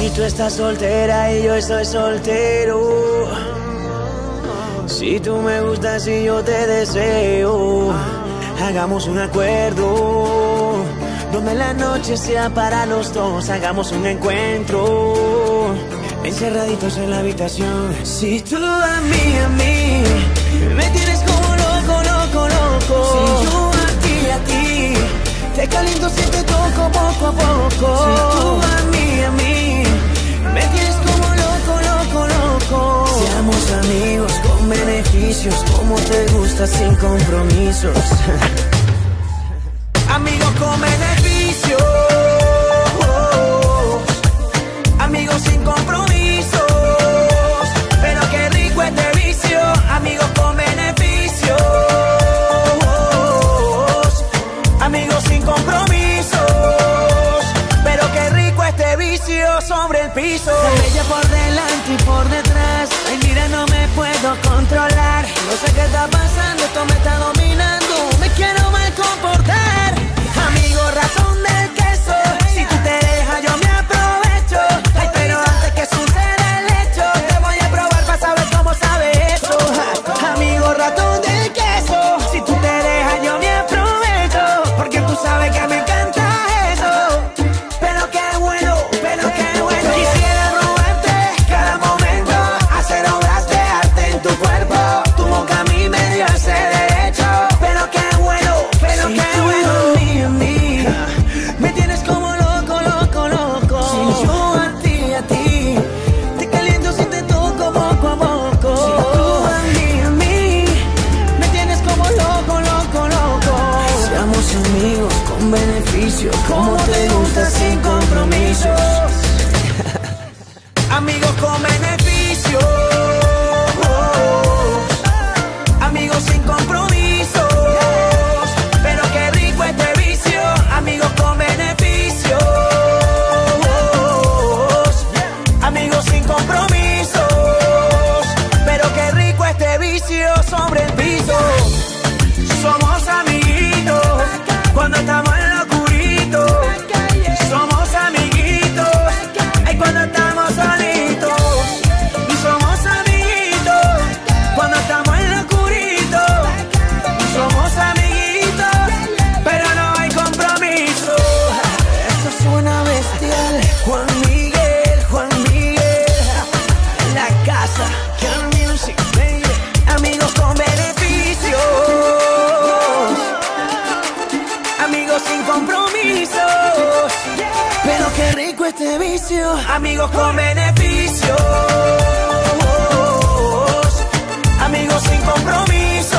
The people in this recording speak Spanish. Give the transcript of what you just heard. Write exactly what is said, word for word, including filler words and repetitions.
Si tú estás soltera y yo estoy soltero, si tú me gustas y yo te deseo, hagamos un acuerdo donde la noche sea para los dos. Hagamos un encuentro encerraditos en la habitación. Si tú a mí, a mí me tienes como loco, loco, loco. Si yo a ti, a ti te caliento si te toco poco a poco. Si tú a mí, a mí me tienes como loco, loco, loco. Seamos amigos con beneficios, como te gusta, sin compromisos. Amigos con beneficios, amigos sin compromisos, pero qué rico este vicio. Amigos con beneficios, amigos sin compromisos, pero qué rico este vicio sobre el piso. Tan bella por delante y por detrás, ay mira no me puedo controlar. No sé qué está pasando, esto me está dominando, me quiero mal comportar. Amigo ratón del queso, si tú te dejas yo me aprovecho. Ay pero antes que suceda el hecho, te voy a probar para saber cómo sabe eso. Amigo ratón del queso, si tú te dejas yo me aprovecho, porque tú sabes que me encanta eso. Pero qué bueno, pero qué bueno. Quisiera robarte cada momento, hacer obras de arte en tu cuerpo. Tu boca a mí me dio ese derecho. Pero qué bueno, pero qué bueno. A mí, a mí me tienes como loco, loco, loco. Si yo a ti, a ti te caliento si te toco poco a poco. Si tú a mí, a mí me tienes como loco, loco, loco. Seamos amigos con beneficios, como te gusta, sin compromisos. Amigos con beneficios, amigos sin compromisos, pero qué rico este vicio. Amigos con beneficios, amigos sin compromisos, pero qué rico este vicio sobre el piso. Somos amiguitos cuando estamos en lo oscurito. Somos amiguitos, ay cuando estamos solitos. Y somos amiguitos cuando estamos en lo oscurito. Y somos amiguitos, pero no hay compromiso. Esto suena bestial. Juan Miguel, Juan Miguel, en la casa, Can Music, baby. Amigos con beneficios, amigos sin compromisos, pero qué rico este vicio. Amigos con beneficios, amigos sin compromisos,